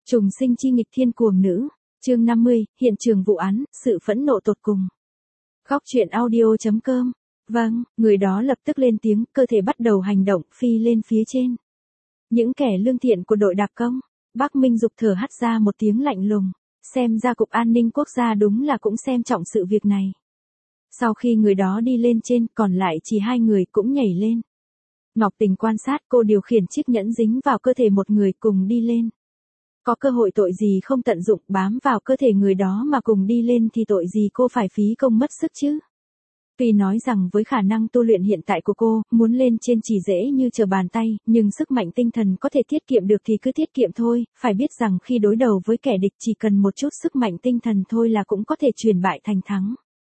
Trùng sinh chi nghịch thiên cuồng nữ. Chương 50, hiện trường vụ án, sự phẫn nộ tột cùng. Góc truyện audio.com. Vâng, người đó lập tức lên tiếng, cơ thể bắt đầu hành động, phi lên phía trên. Những kẻ lương thiện của đội đặc công. Bác Minh Dục thở hắt ra một tiếng lạnh lùng. Xem ra Cục An ninh Quốc gia đúng là cũng xem trọng sự việc này. Sau khi người đó đi lên trên, còn lại chỉ hai người cũng nhảy lên. Ngọc Tình quan sát, cô điều khiển chiếc nhẫn dính vào cơ thể một người cùng đi lên. Có cơ hội tội gì không tận dụng, bám vào cơ thể người đó mà cùng đi lên thì tội gì cô phải phí công mất sức chứ. Tuy nói rằng với khả năng tu luyện hiện tại của cô, muốn lên trên chỉ dễ như trở bàn tay, nhưng sức mạnh tinh thần có thể tiết kiệm được thì cứ tiết kiệm thôi, phải biết rằng khi đối đầu với kẻ địch chỉ cần một chút sức mạnh tinh thần thôi là cũng có thể chuyển bại thành thắng.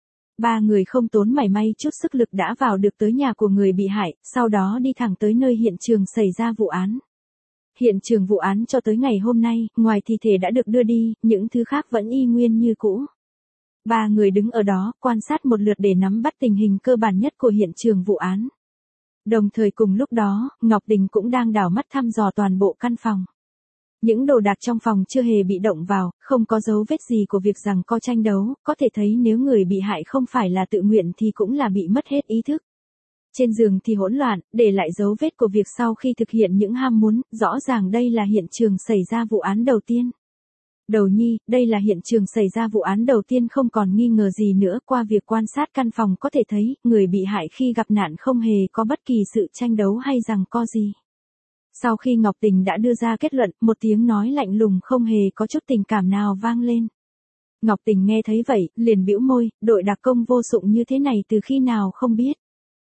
Ba người không tốn mảy may chút sức lực đã vào được tới nhà của người bị hại, sau đó đi thẳng tới nơi hiện trường xảy ra vụ án. Hiện trường vụ án cho tới ngày hôm nay, ngoài thi thể đã được đưa đi, những thứ khác vẫn y nguyên như cũ. Ba người đứng ở đó, quan sát một lượt để nắm bắt tình hình cơ bản nhất của hiện trường vụ án. Đồng thời cùng lúc đó, Ngọc Tình cũng đang đảo mắt thăm dò toàn bộ căn phòng. Những đồ đạc trong phòng chưa hề bị động vào, không có dấu vết gì của việc giằng co tranh đấu, có thể thấy nếu người bị hại không phải là tự nguyện thì cũng là bị mất hết ý thức. Trên giường thì hỗn loạn, để lại dấu vết của việc sau khi thực hiện những ham muốn, rõ ràng đây là hiện trường xảy ra vụ án đầu tiên. Đầu nhi, đây là hiện trường xảy ra vụ án đầu tiên không còn nghi ngờ gì nữa, qua việc quan sát căn phòng có thể thấy, người bị hại khi gặp nạn không hề có bất kỳ sự tranh đấu hay giằng co gì. Sau khi Ngọc Tình đã đưa ra kết luận, một tiếng nói lạnh lùng không hề có chút tình cảm nào vang lên. Ngọc Tình nghe thấy vậy, liền bĩu môi, đội đặc công vô dụng như thế này từ khi nào không biết.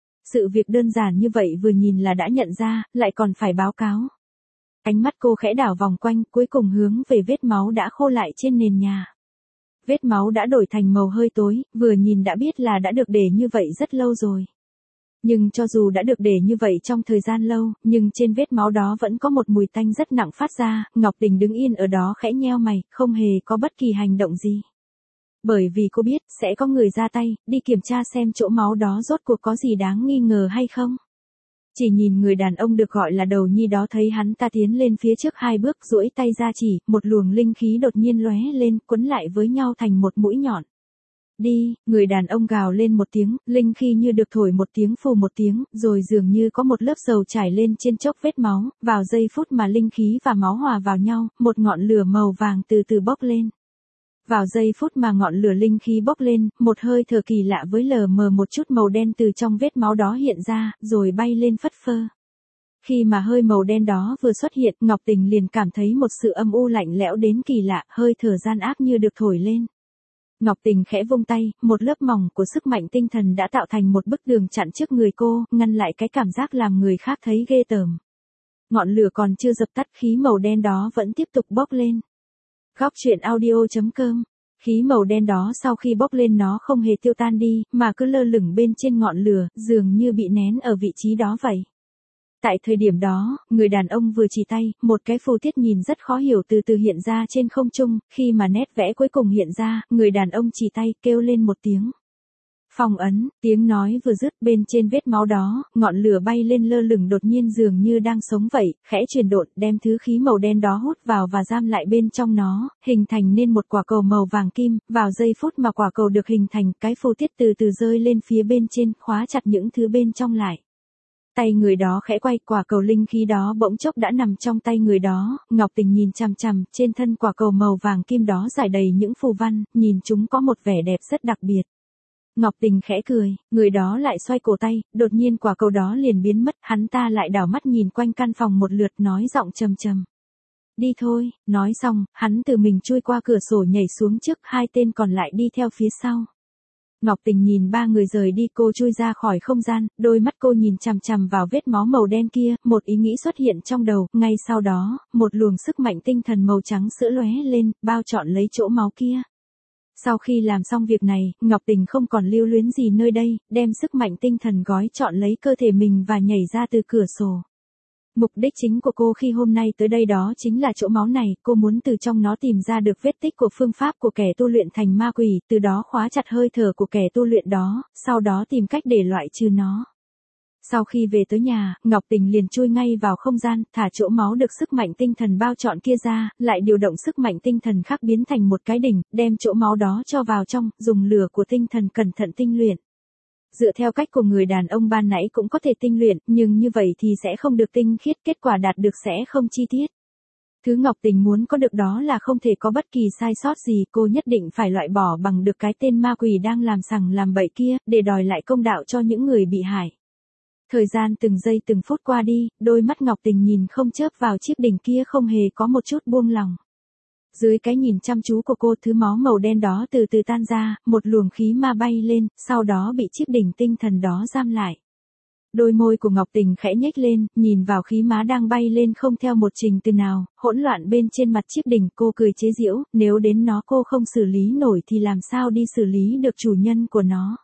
Sự việc đơn giản như vậy vừa nhìn là đã nhận ra, lại còn phải báo cáo. Ánh mắt cô khẽ đảo vòng quanh, cuối cùng hướng về vết máu đã khô lại trên nền nhà. Vết máu đã đổi thành màu hơi tối, vừa nhìn đã biết là đã được để như vậy rất lâu rồi. Nhưng cho dù đã được để như vậy trong thời gian lâu, nhưng trên vết máu đó vẫn có một mùi tanh rất nặng phát ra, Ngọc Tình đứng yên ở đó khẽ nheo mày, không hề có bất kỳ hành động gì. Bởi vì cô biết, sẽ có người ra tay, đi kiểm tra xem chỗ máu đó rốt cuộc có gì đáng nghi ngờ hay không. Chỉ nhìn người đàn ông được gọi là Đầu Nhi đó thấy hắn ta tiến lên phía trước hai bước duỗi tay ra chỉ, một luồng linh khí đột nhiên lóe lên, quấn lại với nhau thành một mũi nhọn. Đi, người đàn ông gào lên một tiếng, linh khí như được thổi một tiếng phù một tiếng, rồi dường như có một lớp dầu trải lên trên chốc vết máu, vào giây phút mà linh khí và máu hòa vào nhau, một ngọn lửa màu vàng từ từ bốc lên. Vào giây phút mà ngọn lửa linh khí bốc lên, một hơi thở kỳ lạ với lờ mờ một chút màu đen từ trong vết máu đó hiện ra, rồi bay lên phất phơ. Khi mà hơi màu đen đó vừa xuất hiện, Ngọc Tình liền cảm thấy một sự âm u lạnh lẽo đến kỳ lạ, hơi thở gian ác như được thổi lên. Ngọc Tình khẽ vung tay, một lớp mỏng của sức mạnh tinh thần đã tạo thành một bức tường chặn trước người cô, ngăn lại cái cảm giác làm người khác thấy ghê tởm. Ngọn lửa còn chưa dập tắt, khí màu đen đó vẫn tiếp tục bốc lên. Góc truyện audio.com. Khí màu đen đó sau khi bốc lên nó không hề tiêu tan đi, mà cứ lơ lửng bên trên ngọn lửa, dường như bị nén ở vị trí đó vậy. Tại thời điểm đó, người đàn ông vừa chỉ tay, một cái phù tiết nhìn rất khó hiểu từ từ hiện ra trên không trung, khi mà nét vẽ cuối cùng hiện ra, người đàn ông chỉ tay kêu lên một tiếng. Phong ấn, tiếng nói vừa dứt bên trên vết máu đó, ngọn lửa bay lên lơ lửng đột nhiên dường như đang sống vậy, khẽ chuyển động đem thứ khí màu đen đó hút vào và giam lại bên trong nó, hình thành nên một quả cầu màu vàng kim, vào giây phút mà quả cầu được hình thành, cái phù tiết từ từ rơi lên phía bên trên, khóa chặt những thứ bên trong lại. Tay người đó khẽ quay, quả cầu linh khí đó bỗng chốc đã nằm trong tay người đó, Ngọc Tình nhìn chằm chằm, trên thân quả cầu màu vàng kim đó rải đầy những phù văn, nhìn chúng có một vẻ đẹp rất đặc biệt. Ngọc Tình khẽ cười, người đó lại xoay cổ tay, đột nhiên quả cầu đó liền biến mất, hắn ta lại đảo mắt nhìn quanh căn phòng một lượt nói giọng trầm trầm. Đi thôi, nói xong, hắn tự mình chui qua cửa sổ nhảy xuống trước, hai tên còn lại đi theo phía sau. Ngọc Tình nhìn ba người rời đi, cô chui ra khỏi không gian, đôi mắt cô nhìn chằm chằm vào vết máu màu đen kia, một ý nghĩ xuất hiện trong đầu, ngay sau đó, một luồng sức mạnh tinh thần màu trắng sữa lóe lên, bao trọn lấy chỗ máu kia. Sau khi làm xong việc này, Ngọc Tình không còn lưu luyến gì nơi đây, đem sức mạnh tinh thần gói trọn lấy cơ thể mình và nhảy ra từ cửa sổ. Mục đích chính của cô khi hôm nay tới đây đó chính là chỗ máu này, cô muốn từ trong nó tìm ra được vết tích của phương pháp của kẻ tu luyện thành ma quỷ, từ đó khóa chặt hơi thở của kẻ tu luyện đó, sau đó tìm cách để loại trừ nó. Sau khi về tới nhà, Ngọc Tình liền chui ngay vào không gian, thả chỗ máu được sức mạnh tinh thần bao trọn kia ra, lại điều động sức mạnh tinh thần khác biến thành một cái đỉnh, đem chỗ máu đó cho vào trong, dùng lửa của tinh thần cẩn thận tinh luyện. Dựa theo cách của người đàn ông ban nãy cũng có thể tinh luyện, nhưng như vậy thì sẽ không được tinh khiết, kết quả đạt được sẽ không chi tiết. Thứ Ngọc Tình muốn có được đó là không thể có bất kỳ sai sót gì, cô nhất định phải loại bỏ bằng được cái tên ma quỷ đang làm sằng làm bậy kia, để đòi lại công đạo cho những người bị hại. Thời gian từng giây từng phút qua đi, đôi mắt Ngọc Tình nhìn không chớp vào chiếc đỉnh kia không hề có một chút buông lòng. Dưới cái nhìn chăm chú của cô, thứ máu màu đen đó từ từ tan ra, một luồng khí ma bay lên, sau đó bị chiếc đỉnh tinh thần đó giam lại. Đôi môi của Ngọc Tình khẽ nhếch lên, nhìn vào khí má đang bay lên không theo một trình tự nào, hỗn loạn bên trên mặt chiếc đỉnh, cô cười chế giễu, nếu đến nó cô không xử lý nổi thì làm sao đi xử lý được chủ nhân của nó.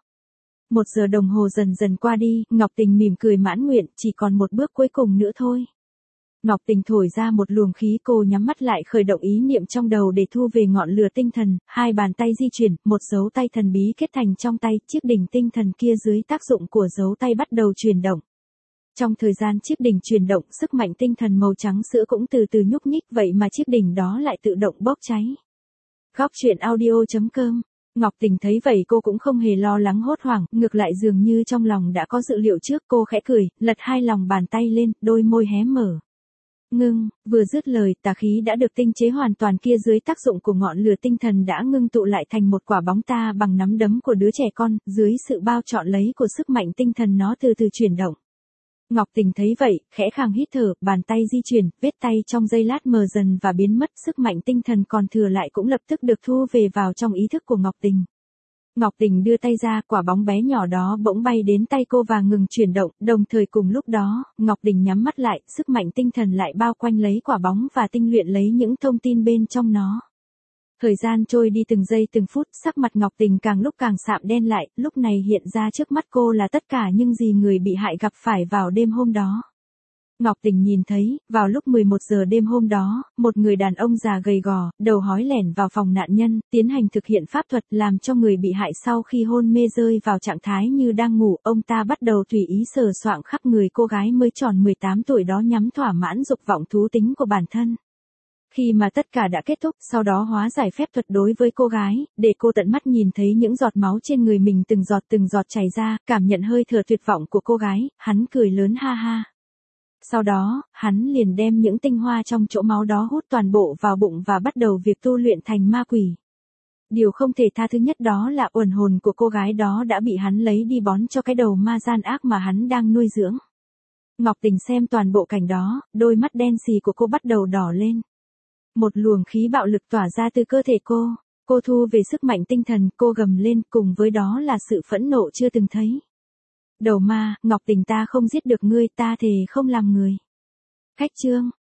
1 giờ đồng hồ dần dần qua đi, Ngọc Tình mỉm cười mãn nguyện, chỉ còn một bước cuối cùng nữa thôi. Ngọc Tình thổi ra một luồng khí, cô nhắm mắt lại khởi động ý niệm trong đầu để thu về ngọn lửa tinh thần, hai bàn tay di chuyển, một dấu tay thần bí kết thành trong tay, chiếc đỉnh tinh thần kia dưới tác dụng của dấu tay bắt đầu chuyển động. Trong thời gian chiếc đỉnh chuyển động, sức mạnh tinh thần màu trắng sữa cũng từ từ nhúc nhích, vậy mà chiếc đỉnh đó lại tự động bốc cháy. Góc truyện audio.com. Ngọc Tình thấy vậy cô cũng không hề lo lắng hốt hoảng, ngược lại dường như trong lòng đã có dự liệu trước, cô khẽ cười, lật hai lòng bàn tay lên, đôi môi hé mở. Ngưng, vừa dứt lời, tà khí đã được tinh chế hoàn toàn kia dưới tác dụng của ngọn lửa tinh thần đã ngưng tụ lại thành một quả bóng ta bằng nắm đấm của đứa trẻ con, dưới sự bao trọn lấy của sức mạnh tinh thần nó từ từ chuyển động. Ngọc Tình thấy vậy, khẽ khàng hít thở, bàn tay di chuyển, vết tay trong giây lát mờ dần và biến mất, sức mạnh tinh thần còn thừa lại cũng lập tức được thu về vào trong ý thức của Ngọc Tình. Ngọc Tình đưa tay ra, quả bóng bé nhỏ đó bỗng bay đến tay cô và ngừng chuyển động, đồng thời cùng lúc đó, Ngọc Tình nhắm mắt lại, sức mạnh tinh thần lại bao quanh lấy quả bóng và tinh luyện lấy những thông tin bên trong nó. Thời gian trôi đi từng giây từng phút, sắc mặt Ngọc Tình càng lúc càng sạm đen lại, lúc này hiện ra trước mắt cô là tất cả những gì người bị hại gặp phải vào đêm hôm đó. Ngọc Tình nhìn thấy, vào lúc 11 giờ đêm hôm đó, một người đàn ông già gầy gò, đầu hói lẻn vào phòng nạn nhân, tiến hành thực hiện pháp thuật làm cho người bị hại sau khi hôn mê rơi vào trạng thái như đang ngủ, ông ta bắt đầu tùy ý sờ soạng khắp người cô gái mới tròn 18 tuổi đó nhằm thỏa mãn dục vọng thú tính của bản thân. Khi mà tất cả đã kết thúc, sau đó hóa giải phép thuật đối với cô gái, để cô tận mắt nhìn thấy những giọt máu trên người mình từng giọt chảy ra, cảm nhận hơi thở tuyệt vọng của cô gái, hắn cười lớn ha ha. Sau đó, hắn liền đem những tinh hoa trong chỗ máu đó hút toàn bộ vào bụng và bắt đầu việc tu luyện thành ma quỷ. Điều không thể tha thứ nhất đó là uẩn hồn của cô gái đó đã bị hắn lấy đi bón cho cái đầu ma gian ác mà hắn đang nuôi dưỡng. Ngọc Tình xem toàn bộ cảnh đó, đôi mắt đen xì của cô bắt đầu đỏ lên. Một luồng khí bạo lực tỏa ra từ cơ thể cô thu về sức mạnh tinh thần, cô gầm lên, cùng với đó là sự phẫn nộ chưa từng thấy. Đầu ma, Ngọc Tình ta không giết được ngươi, ta thề không làm người. Khách chương.